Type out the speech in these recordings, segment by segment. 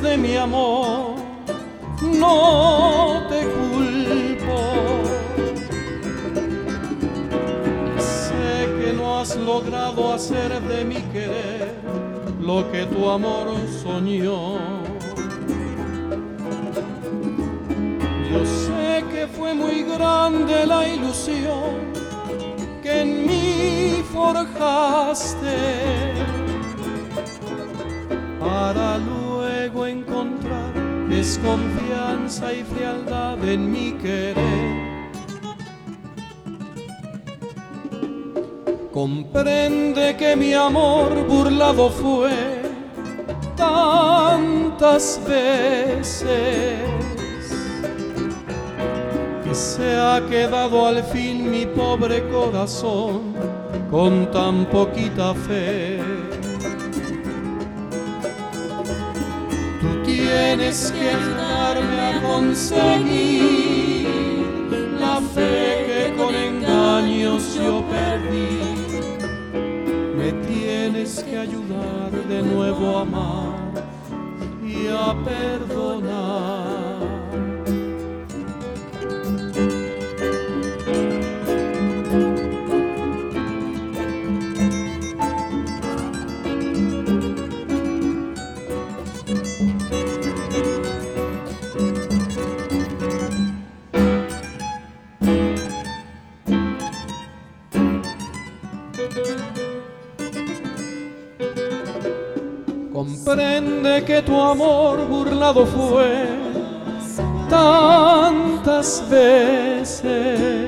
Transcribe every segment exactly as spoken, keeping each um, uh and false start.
de mi amor, no te culpo. Sé que no has logrado hacer de mi querer lo que tu amor soñó. Yo sé que fue muy grande la ilusión que en mí forjaste, para luego encontrar desconfianza y frialdad en mi querer. Comprende que mi amor burlado fue tantas veces, que se ha quedado al fin mi pobre corazón con tan poquita fe. Tú tienes que ayudarme a conseguir la fe que con engaños yo perdí. Me tienes que ayudar de nuevo a amar y a perdonar. Comprende que tu amor burlado fue tantas veces,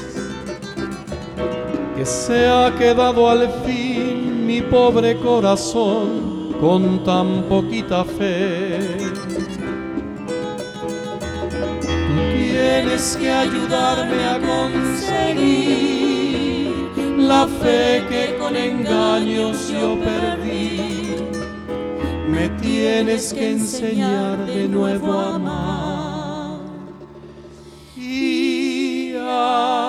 que se ha quedado al fin mi pobre corazón con tan poquita fe. Tú tienes que ayudarme a conseguir la fe que con engaños yo perdí. Me tienes que enseñar de nuevo a amar y a